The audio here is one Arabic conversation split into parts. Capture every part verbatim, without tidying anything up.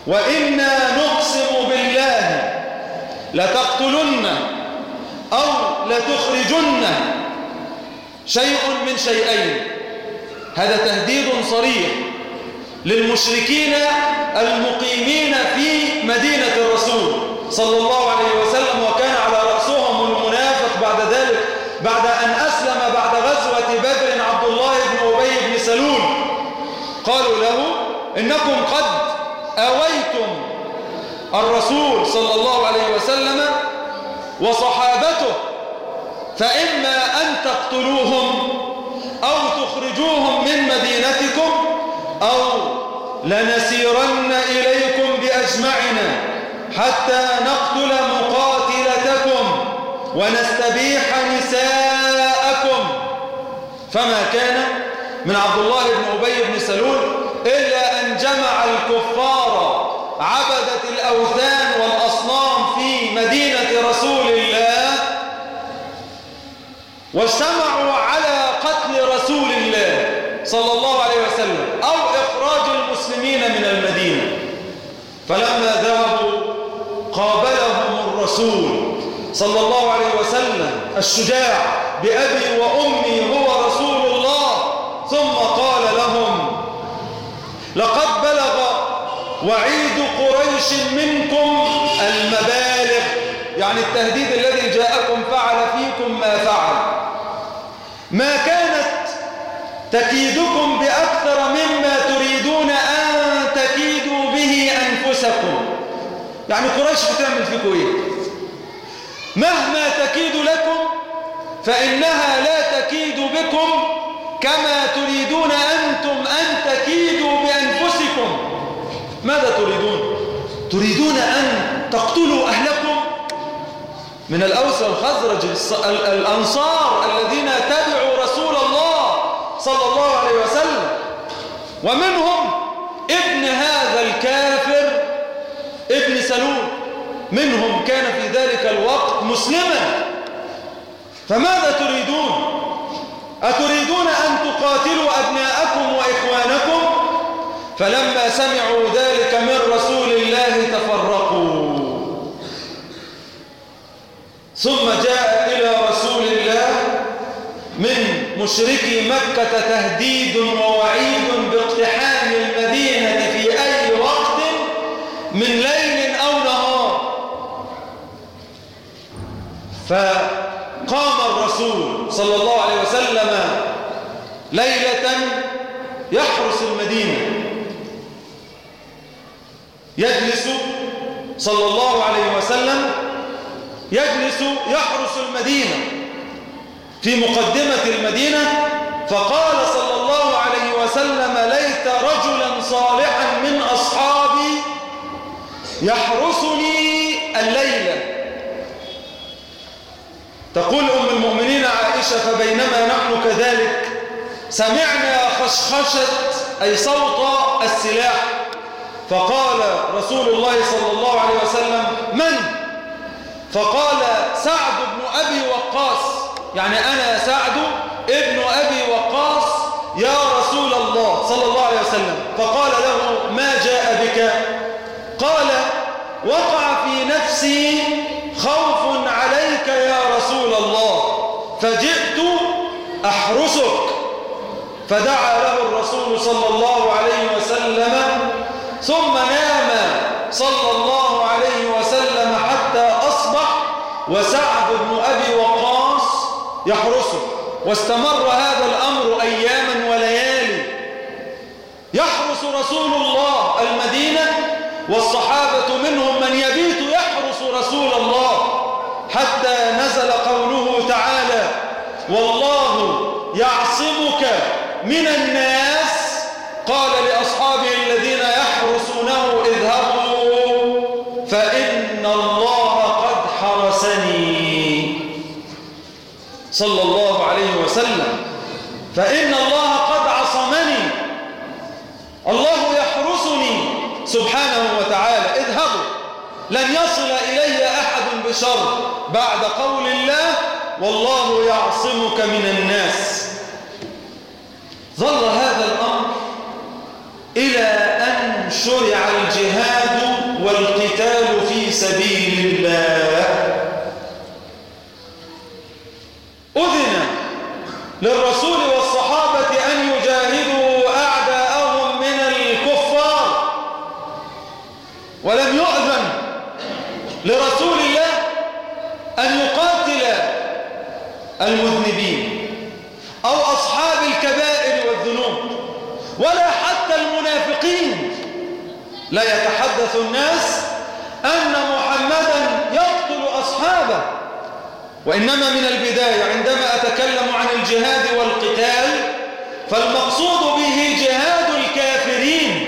وإنا نقسم بالله لتقتلن أو لتخرجن شيء من شيئين. هذا تهديد صريح للمشركين المقيمين في مدينة الرسول صلى الله عليه وسلم، وكان على رأسهم المنافق بعد ذلك بعد أن أسلم بعد غزوة بدر عبد الله بن أبي بن سلول. قالوا له إنكم قد آويتم الرسول صلى الله عليه وسلم وصحابته، فإما أن تقتلوهم أو تخرجوهم من مدينتكم أو لنسيرن إليكم بأجمعنا حتى نقتل مقاتلتكم ونستبيح نساءكم. فما كان من عبد الله بن أبي بن سلول إلا أن جمع الكفار عبدة الأوثان والأصنام في مدينة رسول الله واجتمعوا على قتل رسول الله صلى الله عليه وسلم أو إخراج المسلمين من المدينة. فلما ذهبوا قابلهم الرسول صلى الله عليه وسلم الشجاع بأبي وأمي هو رسول الله، ثم قال لهم لقد بلغ وعيد قريش منكم المبالغ، يعني التهديد الذي جاءكم فعل فيكم ما فعل. ما كانت تكيدكم بأكثر مما تريدون أن تكيدوا به أنفسكم. يعني قريش بتعمل فيكم إيه؟ مهما تكيد لكم فإنها لا تكيد بكم كما تريدون أنتم أن تكيدوا بأنفسكم. ماذا تريدون؟ تريدون أن تقتلوا أهلكم من الأوس والخزرج الأنصار الذين تبعوا رسول الله صلى الله عليه وسلم، ومنهم ابن هذا الكافر ابن سلول، منهم كان في ذلك الوقت مسلما. فماذا تريدون؟ أتريدون أن تقاتلوا أبناءكم وإخوانكم؟ فلما سمعوا ذلك من رسول الله تفرقوا. ثم جاء إلى رسول الله من مشركي مكة تهديد ووعيد باقتحام المدينة في أي وقت من ليل أو نهار. فقام الرسول صلى الله عليه وسلم ليلة يحرس المدينة، يجلس صلى الله عليه وسلم يجلس يحرس المدينة في مقدمة المدينة. فقال صلى الله عليه وسلم ليت رجلا صالحا من أصحابي يحرسني الليلة. تقول أم المؤمنين عائشة فبينما نحن كذلك سمعنا خشخشة أي صوت السلاح، فقال رسول الله صلى الله عليه وسلم من؟ فقال سعد بن أبي وقاص، يعني أنا سعد ابن أبي وقاص يا رسول الله صلى الله عليه وسلم. فقال له ما جاء بك؟ قال وقع في نفسي خوف عليك يا رسول الله فجئت أحرسك. فدعا له الرسول صلى الله عليه وسلم ثم نام صلى الله عليه وسلم حتى أصبح وسعد بن أبي وقاص يحرسه. واستمر هذا الأمر أياما وليالي، يحرس رسول الله المدينة والصحابة منهم من يبيت يحرس رسول الله، حتى نزل قوله تعالى والله يعصمك من الناس. قال لأصحابه الذين يحرسونه اذهبوا فإن الله قد حرسني صلى الله عليه وسلم، فإن الله قد عصمني، الله يحرسني سبحانه وتعالى، اذهبوا لن يصل إلي أحد بشر بعد قول الله والله يعصمك من الناس. ظل هذا الأمر إلى أن شرع الجهاد والقتال في سبيل الله. أذن للرسول والصحابة أن يجاهدوا أعداءهم من الكفار، ولم يؤذن لرسول الله أن يقاتل المذنبين أو أصحاب الكبائر والذنوب ولا حتى المنافقين. لا يتحدث الناس أن محمدا يقتل أصحابه، وإنما من البداية عندما أتكلم عن الجهاد والقتال فالمقصود به جهاد الكافرين.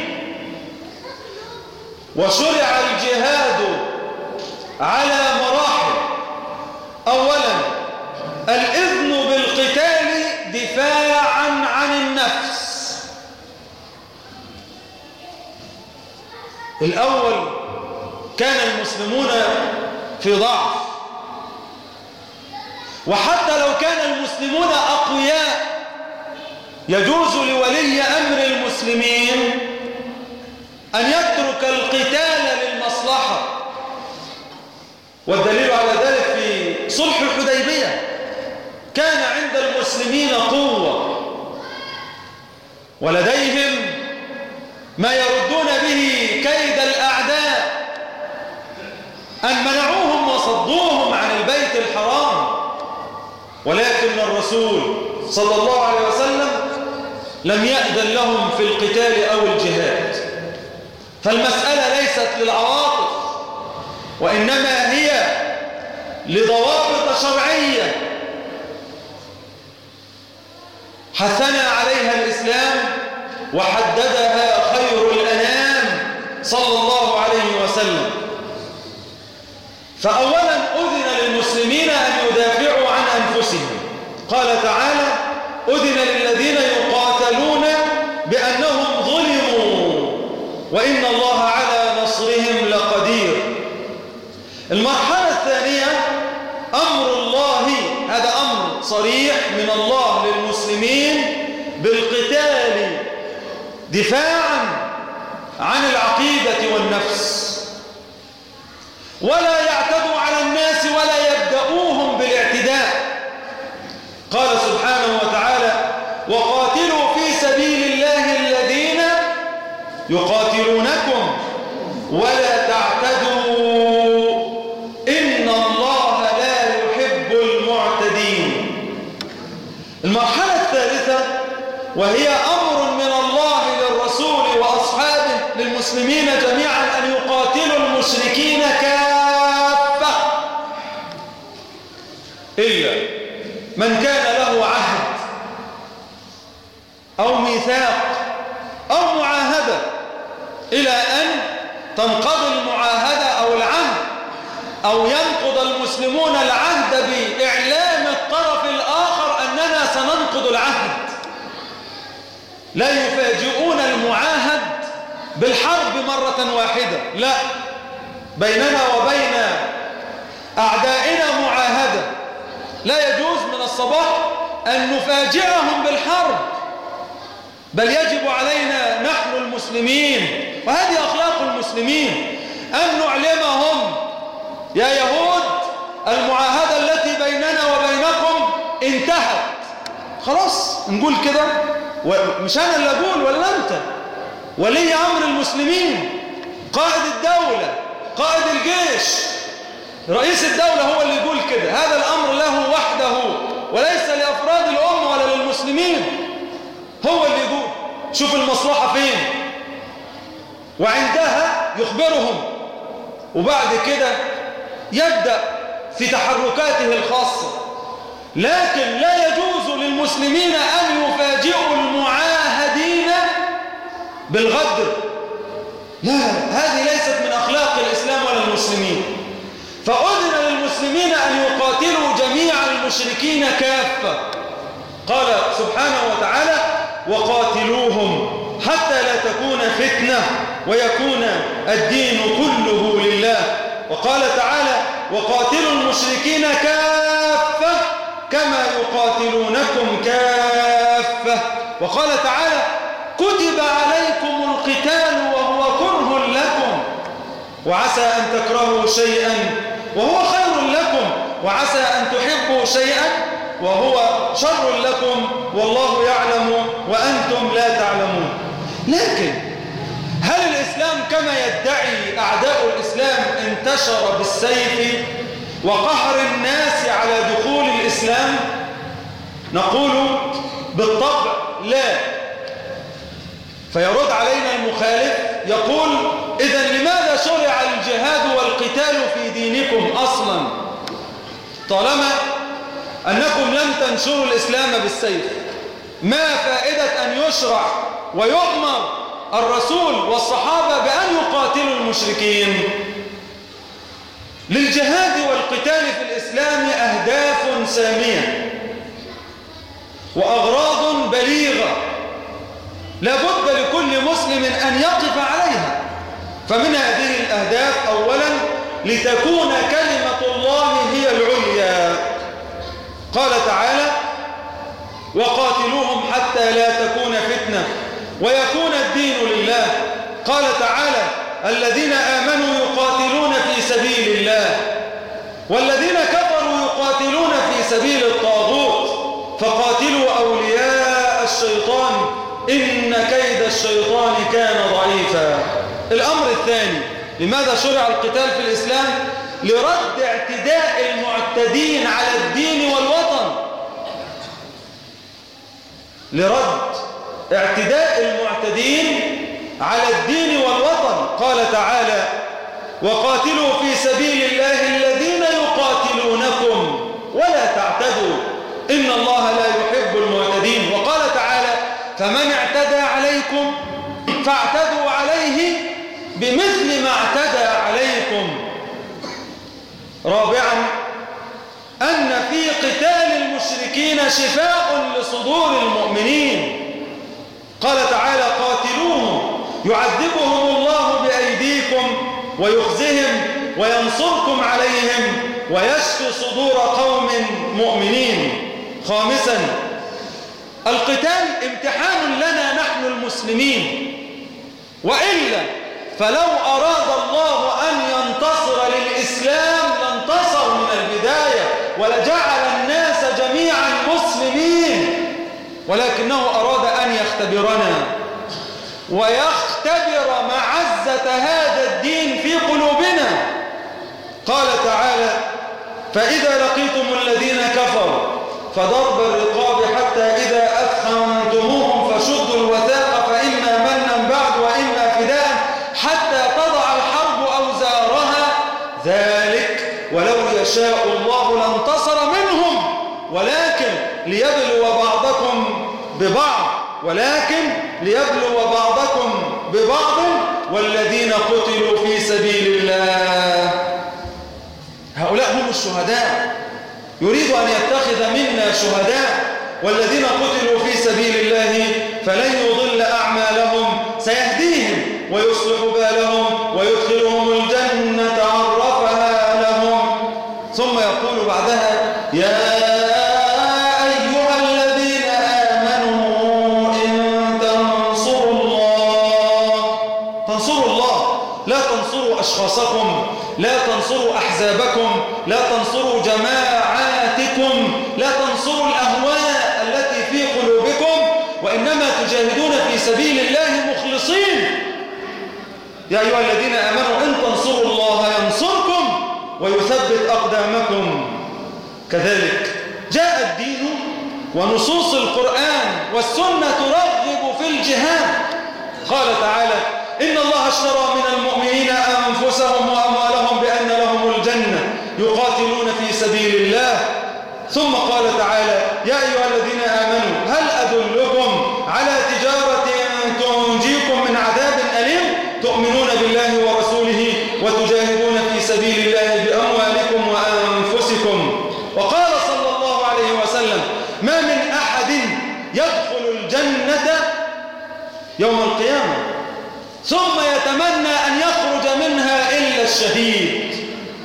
وشرع الجهاد على مراحل. أولا الإذن بالقتال دفاعا عن النفس. الأول كان المسلمون في ضعف، وحتى لو كان المسلمون أقوياء يجوز لولي أمر المسلمين أن يترك القتال للمصلحة، والدليل على ذلك في صلح الحديبية. كان عند المسلمين قوة ولديهم ما يردون به كيد الأعداء، أن منعوهم وصدوهم عن البيت الحرام، ولكن الرسول صلى الله عليه وسلم لم يأذن لهم في القتال أو الجهاد. فالمسألة ليست للعواطف، وإنما هي لضوابط شرعية حثنا عليها الإسلام وحددها خير الأنام صلى الله عليه وسلم. فأولا أذن للمسلمين أن يدافعوا عن أنفسهم. قال تعالى: أذن للذين يقاتلون بأنهم ظلموا وإن الله على نصرهم لقدير. المرحلة الثانية أمر الله، هذا أمر صريح من الله للمسلمين بالقتال دفاعا عن العقيدة والنفس، ولا يعتدوا على الناس ولا يبدأوهم بالاعتداء. قال سبحانه وتعالى: وقاتلوا في سبيل الله الذين يقاتلونكم ولا تعتدوا إن الله لا يحب المعتدين. المرحلة الثالثة وهي أمر من الله للرسول وأصحابه للمسلمين جميعا أن يقاتلوا المشركين كافة إلا من كان له عهد أو ميثاق أو معاهدة، إلى أن تنقضي المعاهدة أو العهد، أو ينقض المسلمون العهد بإعلام الطرف الآخر أننا سننقض العهد. لا يفاجئون المعاهد بالحرب مرة واحدة، لا، بيننا وبين أعدائنا معاهدة. لا يجوز من الصباح أن نفاجئهم بالحرب، بل يجب علينا نحن المسلمين، وهذه أخلاق المسلمين، أن نعلمهم: يا يهود المعاهدة التي بيننا وبينكم انتهت. خلاص نقول كده، ومش أنا اللي أقول ولا أنت، ولي أمر المسلمين، قائد الدولة، قائد الجيش، رئيس الدولة هو اللي يقول كده. هذا الأمر له وحده وليس لأفراد الأمة ولا للمسلمين، هو اللي يقول شوف المصلحة فين، وعندها يخبرهم، وبعد كده يبدأ في تحركاته الخاصة. لكن لا يجوز للمسلمين أن يفاجئوا المعاهدين بالغدر، لا، هذه ليست من أخلاق الإسلام ولا المسلمين. فأذن للمسلمين أن يقاتلوا جميع المشركين كافة. قال سبحانه وتعالى: وقاتلوهم حتى لا تكون فتنة ويكون الدين كله لله. وقال تعالى: وقاتلوا المشركين كافة كما يقاتلونكم كافة. وقال تعالى: كتب عليكم القتال وهو كره لكم وعسى أن تكرهوا شيئا وهو خير لكم، وعسى أن تحبوا شيئا وهو شر لكم، والله يعلم وأنتم لا تعلمون. لكن هل الإسلام كما يدعي أعداء الإسلام انتشر بالسيف وقهر الناس على دخول الإسلام؟ نقول بالطبع لا. فيرد علينا المخالف يقول: إذن لماذا شرع الجهاد والقتال في دينكم أصلا طالما أنكم لم تنشروا الإسلام بالسيف؟ ما فائدة أن يشرع ويؤمر الرسول والصحابة بأن يقاتلوا المشركين؟ للجهاد والقتال في الإسلام أهداف سامية وأغراض بليغة لا بد لكل مسلم أن يقف عليها. فمن هذه الأهداف أولا لتكون كلمة الله هي العليا. قال تعالى: وقاتلوهم حتى لا تكون فتنة ويكون الدين لله. قال تعالى: الذين آمنوا يقاتلون في سبيل الله والذين كفروا يقاتلون في سبيل الطاغوت فقاتلوا أولياء الشيطان إن كيد الشيطان كان ضعيفا. الأمر الثاني: لماذا شرع القتال في الإسلام؟ لرد اعتداء المعتدين على الدين والوطن. لرد اعتداء المعتدين على الدين والوطن. قال تعالى: وقاتلوا في سبيل الله الذين يقاتلونكم ولا تعتدوا إن الله لا يحب المعتدين. وقال تعالى: فمن اعتدى عليكم فاعتدوا عليه بمثل ما اعتدى عليكم. رابعا: أن في قتال المشركين شفاء لصدور المؤمنين. قال تعالى: قاتلوهم يعذبهم الله بأيديكم ويخزهم وينصركم عليهم ويشفي صدور قوم مؤمنين. خامسا: القتال امتحان لنا نحن المسلمين، وإلا فلو أراد الله أن ينتصر للإسلام لانتصر من البداية ولجعل الناس جميعا مسلمين، ولكنه أراد أن يختبرنا ويختبر معزة هذا الدين في قلوبنا. قال تعالى: فإذا لقيتم الذين كفروا فضرب الرقاب حتى إذا أثخنتموهم فشدوا الوثاق فإما منا بعد وإما فداء حتى تضع الحرب أوزارها ذلك ولو يشاء الله لانتصر منهم ولكن ليبلو بعضكم ببعض ولكن ليبلو بعضكم ببعض والذين قتلوا في سبيل الله هؤلاء هم الشهداء. يريد أن يتخذ منا شهداء، والذين قتلوا في سبيل الله فلن يضل أعمالهم سيهديهم ويصلح بالهم ويدخلهم الجنة عرفها لهم. ثم يقول بعدها: يا أيها الذين آمنوا إن تنصروا الله تنصروا الله لا تنصروا أشخاصكم، لا تنصروا أحزابكم، لا تنصروا جماعاتكم، لا تنصروا الأهواء التي في قلوبكم، وإنما تجاهدون في سبيل الله مخلصين. يا أيها الذين آمنوا إن تنصروا الله ينصركم ويثبت أقدامكم. كذلك جاء الدين ونصوص القرآن والسنة ترغب في الجهاد. قال تعالى: إن الله اشترى من المؤمنين أنفسهم وأموالهم بأن لهم الجنة يقاتلون في سبيل الله. ثم قال تعالى: يا أيها الذين آمنوا هل أدلكم على تجارة تنجيكم من عذاب أليم تؤمنون بالله ورسوله وتجاهدون في سبيل الله بأموالكم وأنفسكم. وقال صلى الله عليه وسلم: ما من أحد يدخل الجنة يوم القيامة ثم يتمنى أن يخرج منها إلا الشهيد.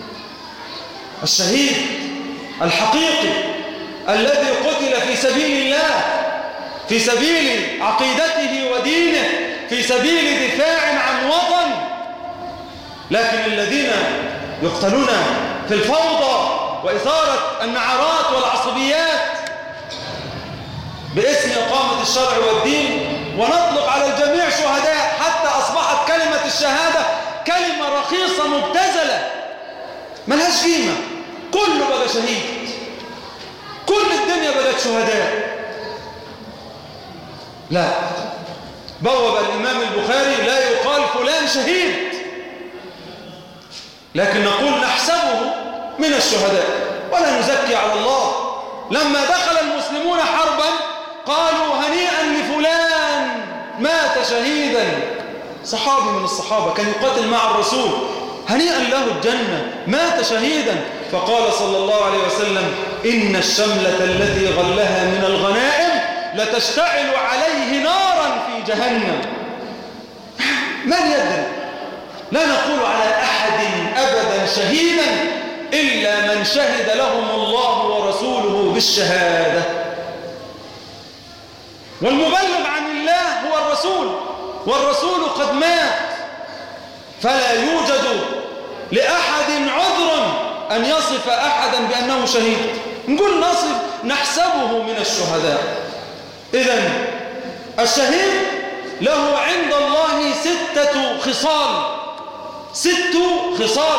الشهيد الحقيقي الذي قتل في سبيل الله، في سبيل عقيدته ودينه، في سبيل دفاع عن وطن. لكن الذين يقتلون في الفوضى وإثارة النعرات والعصبيات باسم إقامة الشرع والدين، ونطلق على الجميع شهداء حتى أصبحت كلمة الشهادة كلمة رخيصة مبتذلة ملهاش قيمة. كله بقى شهيد، كل الدنيا بقت شهداء. لا، بوب الإمام البخاري لا يقال فلان شهيد، لكن نقول نحسبه من الشهداء ولا نزكي على الله. لما دخل المسلمون حربا قالوا هنيئا لفلان مات شهيدا، صحابي من الصحابة كان يقاتل مع الرسول، هنيئا له الجنة مات شهيدا. فقال صلى الله عليه وسلم إن الشملة التي غلها من الغنائم لتشتعل عليه نارا في جهنم. من يدري؟ لا نقول على أحد أبدا شهيدا إلا من شهد لهم الله ورسوله بالشهادة. والمبلغ عن الله هو الرسول، والرسول قد مات، فلا يوجد لأحد عذر أن يصف أحدا بأنه شهيد. نقول نصف نحسبه من الشهداء. إذن الشهيد له عند الله ستة خصال، ست خصال: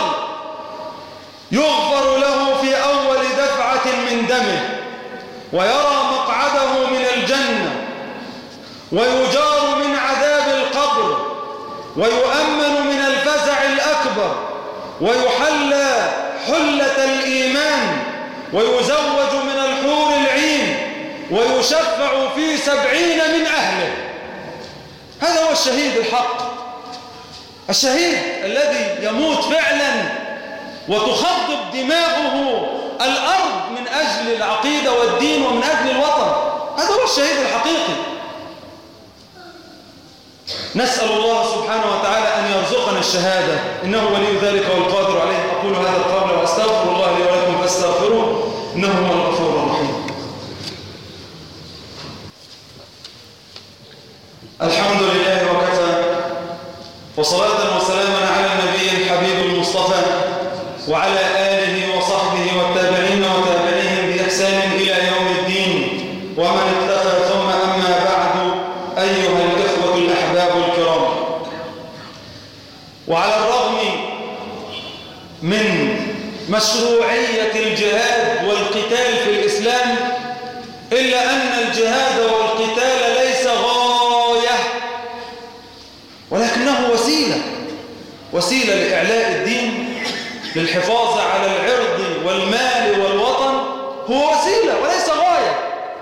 يغفر له في أول دفعة من دمه، ويرى مقعده من الجنة، ويجار من عذاب القبر، ويؤمن من الفزع الأكبر، ويحلى حلة الإيمان، ويزوج من الحور العين، ويشفع في سبعين من أهله. هذا هو الشهيد الحق، الشهيد الذي يموت فعلا وتخضب دماغه الأرض من أجل العقيدة والدين ومن أجل الوطن. هذا هو الشهيد الحقيقي. نسأل الله سبحانه وتعالى أن يرزقنا الشهادة، إنه ولي ذلك والقادر عليه. أقول هذا القول وأستغفر الله لي ولكم فاستغفروه إنه هو الغفور الرحيم. الحمد لله وكفى، وصلاة وسلاما على النبي الحبيب المصطفى وعلى آله وصحبه والتابعين وتابعيهم بإحسان إلى يوم الدين، ومن اكتفى. ثم أما بعد، أيها الإخوة الأحباب الكرام، وعلى الرغم من مشروعية الجهاد والقتال في الإسلام، إلا أن الجهاد والقتال ليس غاية، ولكنه وسيلة، وسيلة لإعلاء الدين، للحفاظ على العرض والمال والوطن. هو وسيلة وليس غاية.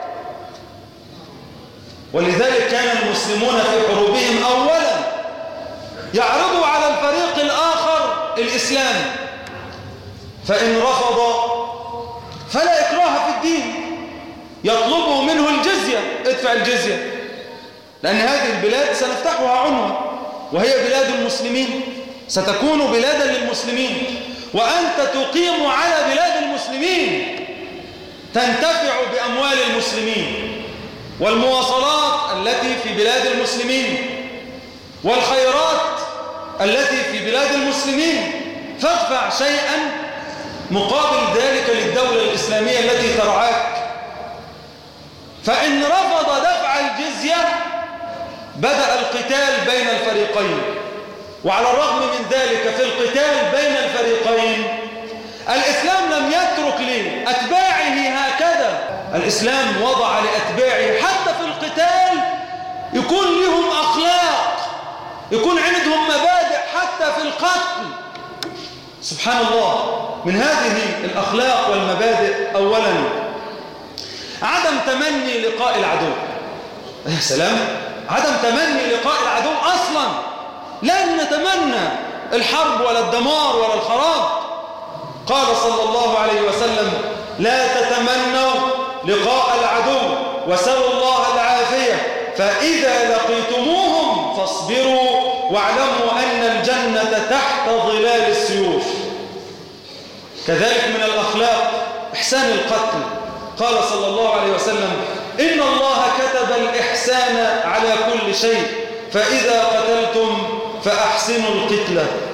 ولذلك كان المسلمون في حروبهم أولا يعرضوا على الفريق الآخر الإسلام، فإن رفض فلا إكراه في الدين، يطلبوا منه الجزية، ادفع الجزية، لأن هذه البلاد سنفتحها عنوة، وهي بلاد المسلمين، ستكون بلادا للمسلمين، وأنت تقيم على بلاد المسلمين، تنتفع بأموال المسلمين والمواصلات التي في بلاد المسلمين والخيرات التي في بلاد المسلمين، فادفع شيئا مقابل ذلك للدولة الإسلامية التي ترعاك. فإن رفض دفع الجزية بدأ القتال بين الفريقين. وعلى الرغم من ذلك في القتال بين الفريقين الإسلام لم يترك لأتباعه هكذا. الإسلام وضع لأتباعه حتى في القتال يكون لهم أخلاق، يكون عندهم مبادئ حتى في القتل. سبحان الله. من هذه الأخلاق والمبادئ أولا عدم تمني لقاء العدو. يا سلام، عدم تمني لقاء العدو أصلا. لن نتمنى الحرب ولا الدمار ولا الخراب. قال صلى الله عليه وسلم لا تتمنوا لقاء العدو وسلوا الله العافية، فإذا لقيتموهم فاصبروا واعلموا أن الجنة تحت ظلال السيوف. كذلك من الأخلاق إحسان القتل. قال صلى الله عليه وسلم إن الله كتب الإحسان على كل شيء، فإذا قتلتم فأحسنوا القتلة.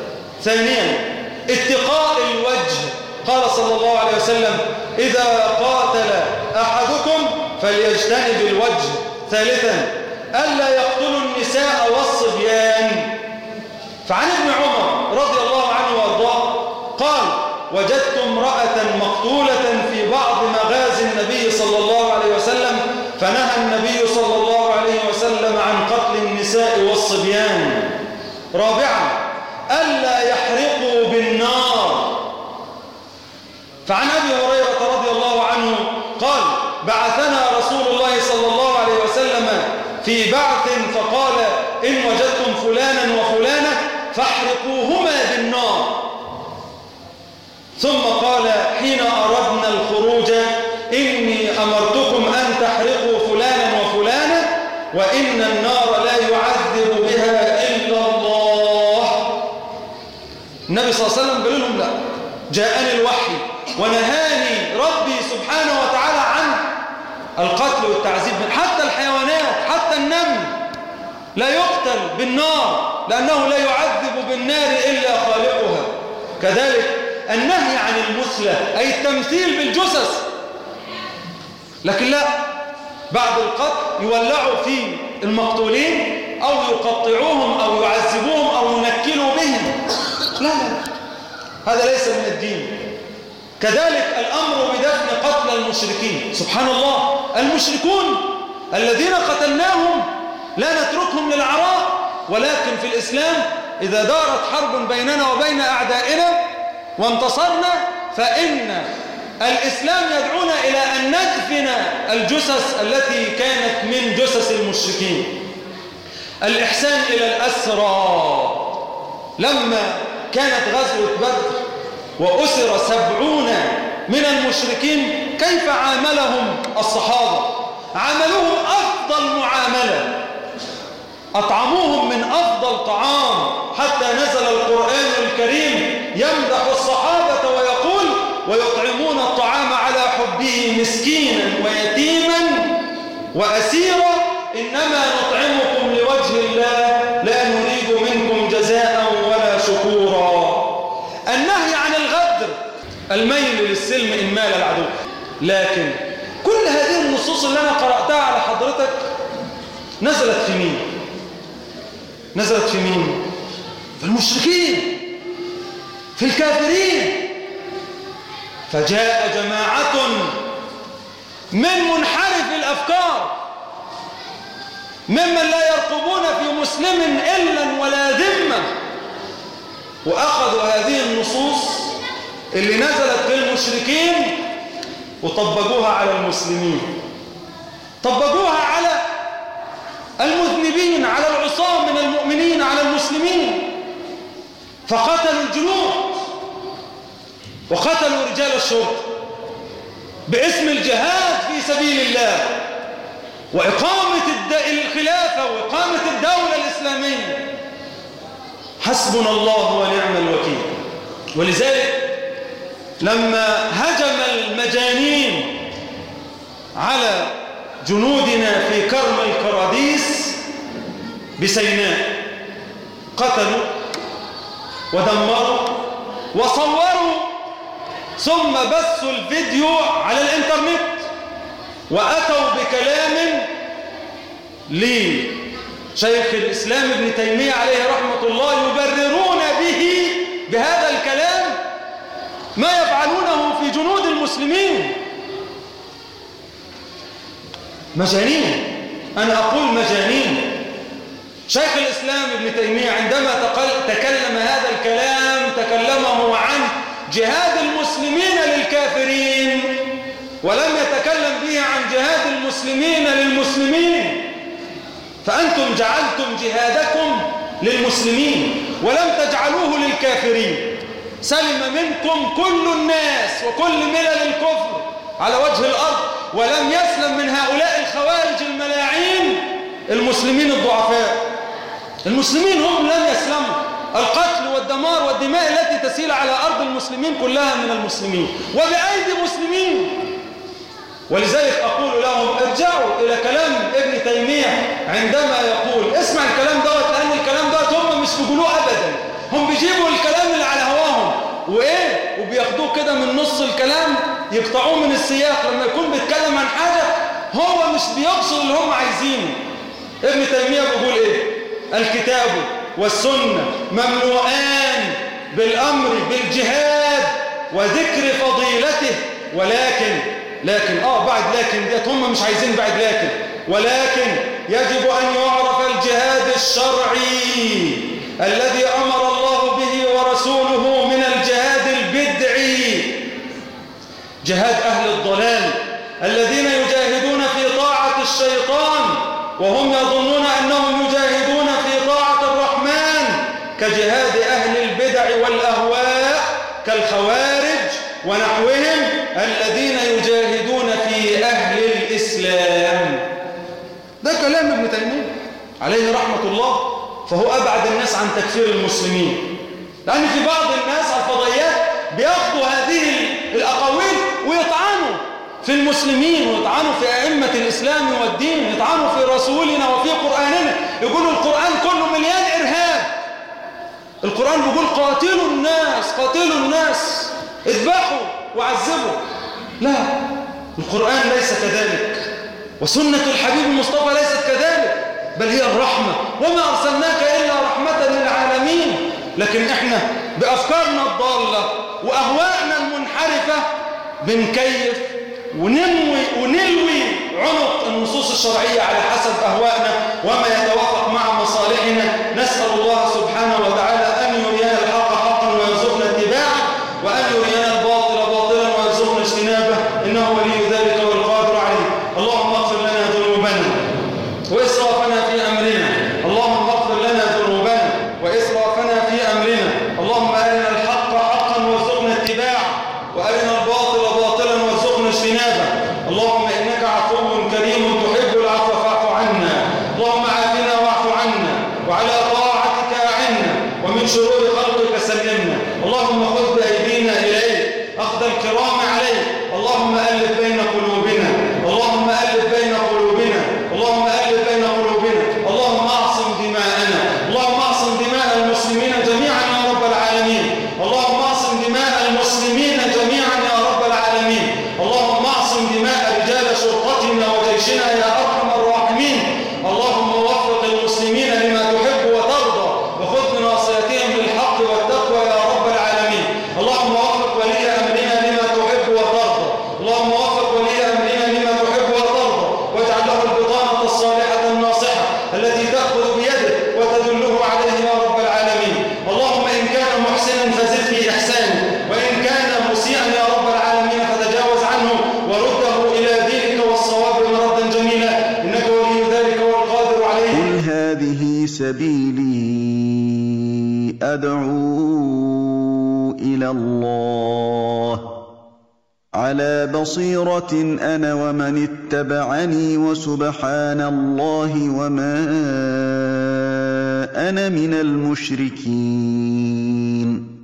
ثانيا اتقاء الوجه، قال صلى الله عليه وسلم إذا قاتل أحدكم فليجتنب الوجه. ثالثا ألا يقتلوا النساء والصبيان. فعن ابن عمر رضي الله عنه وارضاه قال وجدت امرأة مقتولة في بعض مغازي النبي صلى الله عليه وسلم فنهى النبي صلى الله عليه وسلم عن قتل النساء والصبيان. رابعا ألا يحرقوا بالنار. فعن أبي هريرة رضي الله عنه قال بعثنا رسول الله صلى الله عليه وسلم في بعث فقال إن وجدتم فلانا وفلانة فاحرقوهما بالنار. ثم قال حين أردنا الخروج إني أمرتكم أن تحرقوا فلانا وفلانة وإن النار لا يعذب بها إلا الله. النبي صلى الله عليه وسلم قال لهم لا، جاءني الوحي ونهاني ربي سبحانه وتعالى عن القتل والتعذيب، حتى الحيوانات حتى النمل لا يقتل بالنار لأنه لا يعذب بالنار إلا خالقها. كذلك النهي عن المثلى أي التمثيل بالجثث، لكن لا، بعد القتل يولعوا في المقتولين أو يقطعوهم أو يعذبوهم أو ينكلوا بهم، لا لا، هذا ليس من الدين. كذلك الأمر بدفن قتل المشركين. سبحان الله، المشركون الذين قتلناهم لا نتركهم للعراء، ولكن في الإسلام إذا دارت حرب بيننا وبين أعدائنا وانتصرنا فإن الإسلام يدعونا إلى أن ندفن الجثث التي كانت من جثث المشركين. الإحسان إلى الأسرى. لما كانت غزوة بدر وأسر سبعون من المشركين كيف عاملهم الصحابة؟ عاملوهم أفضل معاملة، أطعموهم من أفضل طعام، حتى نزل القرآن الكريم يمدح الصحابة ويقول ويطعمون الطعام على حبه مسكينا ويتيما وأسيرا إنما نطعمكم لوجه الله لا نريد منكم جزاء ولا شكورا. النهي عن الغدر، الميل للسلم إن مال العدو. لكن كل هذه النصوص اللي أنا قرأتها على حضرتك نزلت في مين؟ نزلت في مين؟ في المشركين، في الكافرين. فجاء جماعة من منحرف الأفكار ممن لا يرقبون في مسلم إلا ولا ذمة، وأخذوا هذه النصوص اللي نزلت في المشركين وطبقوها على المسلمين، طبقوها على المذنبين، على العصاة من المؤمنين، على المسلمين، فقتلوا الجنود وقتلوا رجال الشرطة باسم الجهاد في سبيل الله وإقامة الخلافة وإقامة الدولة الإسلامية. حسبنا الله ونعم الوكيل. ولذلك لما هجم المجانين على جنودنا في كرم الكراديس بسيناء قتلوا ودمروا وصوروا ثم بثوا الفيديو على الانترنت وأتوا بكلام لشيخ الإسلام ابن تيمية عليه رحمة الله يبررون به بهذا الكلام ما يفعلونه في جنود المسلمين. مجانين، أنا أقول مجانين. شيخ الإسلام ابن تيمية عندما تكلم هذا الكلام تكلمه عن جهاد المسلمين للكافرين ولم يتكلم به عن جهاد المسلمين للمسلمين. فأنتم جعلتم جهادكم للمسلمين ولم تجعلوه للكافرين. سلم منكم كل الناس وكل ملل الكفر على وجه الأرض، ولم يسلم من هؤلاء الخوارج الملاعين المسلمين الضعفاء. المسلمين هم لم يسلموا. القتل والدمار والدماء التي تسيل على أرض المسلمين كلها من المسلمين وبأيدي مسلمين. ولذلك أقول لهم ارجعوا إلى كلام ابن تيمية عندما يقول، اسمع الكلام دوت، لأن الكلام دوت هم مش بيقولوه أبدا، هم بيجيبوا الكلام اللي وإيه وبياخدوه كده من نص الكلام يقطعوه من السياق لما يكون بيتكلم عن حاجة هو مش بيقصد اللي هم عايزينه. ابن تيمية بيقول إيه؟ الكتاب والسنة مملوءان بالأمر بالجهاد وذكر فضيلته، ولكن لكن آه بعد لكن ديت هم مش عايزين بعد لكن، ولكن يجب أن يعرف الجهاد الشرعي الذي أمر الله به ورسوله من الجهاد البدعي، جهاد أهل الضلال الذين يجاهدون في طاعة الشيطان وهم يظنون أنهم يجاهدون في طاعة الرحمن، كجهاد أهل البدع والأهواء كالخوارج ونحوهم الذين يجاهدون في أهل الإسلام. ده كلام ابن تيمية عليه رحمة الله، فهو أبعد الناس عن تكفير المسلمين، لأن في بعض الناس على الفضائيات بياخدوا هذه الأقاويل ويطعنوا في المسلمين ويطعنوا في أئمة الإسلام والدين، يطعنوا في رسولنا وفي قرآننا، يقولوا القرآن كله مليان إرهاب، القرآن بيقول قاتلوا الناس قاتلوا الناس اذبحوا وعذبوا. لا، القرآن ليس كذلك، وسنة الحبيب المصطفى ليست كذلك، بل هي الرحمة، وما أرسلناك إلا رحمة للعالمين. لكن إحنا بأفكارنا الضالة وأهوائنا المنحرفة بنكيف وننوي ونلوي عنق النصوص الشرعية على حسب أهوائنا وما يتوافق مع مصالحنا. نسأل الله سبحانه وتعالى أن يرينا الحق حقا ويرزقنا اتباعه، وأن يرينا الباطل باطلا ويرزقنا اجتنابه، إنه ولي ذلك والقادر عليه. اللهم اغفر لنا ذنوبنا وإسرافنا في أمرنا، اللهم اغفر لنا ذنوبنا وإسرافنا في أمرنا، اللهم أرنا الحق حقا وارزقنا اتباعه، وأرنا الباطل باطلا وارزقنا اجتنابه. اللهم إنك عفو كريم تحب العفو فاعف عنا، اللهم عافنا واعف عنا، وعلى طاعتك أعنا، ومن شرور خلقك سلمنا. اللهم خذ بأيدينا إليك أخذ الكرام عليك، اللهم ألف بين قلوبنا، اللهم ألف بين قلوبنا، اللهم ألف بين قلوبنا، اللهم أعصم دماءنا، اللهم أعصم دماء المسلمين جميعا يا رب العالمين، اللهم أعصم دماء المسلمين جميعا يا رب العالمين، اللهم أعصم دماء رجال شرطتنا وجيشنا يا أرحم الراحمين. اللهم وفق المسلمين لما تحب وترضى، وخذ بناصيتهم للحق والتقوى يا رب العالمين. اللهم وفق ولي أمرنا لما تحب وترضى، اللهم وفق ولي أمرنا لما تحب وترضى، واجعل له البطانة الصالحة الناصحة التي تأخذ بيده وتدله عليه يا رب العالمين. اللهم إن كان محسنا فزد في إحسانه، وإن كان مسيئا يا رب العالمين فتجاوز عنه ورده إلى دينك والصواب مردا جميلا، إنك ولي ذلك والقادر عليه. قل هذه سبيلي أدعو إلى الله على بصيرة أنا ومن اتبعني، وسبحان الله وما أنا من المشركين.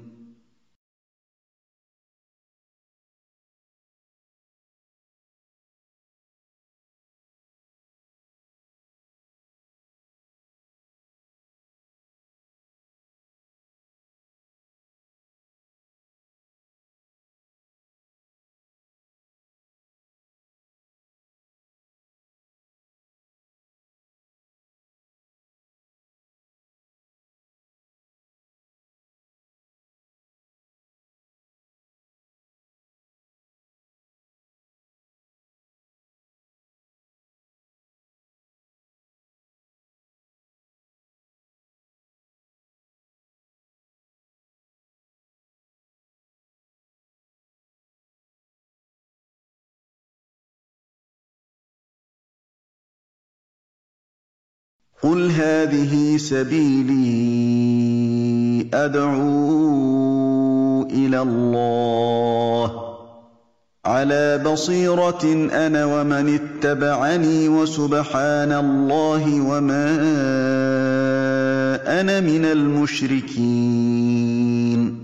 قل هذه سبيلي أدعو إلى الله على بصيرة أنا ومن اتبعني، وسبحان الله وما أنا من المشركين.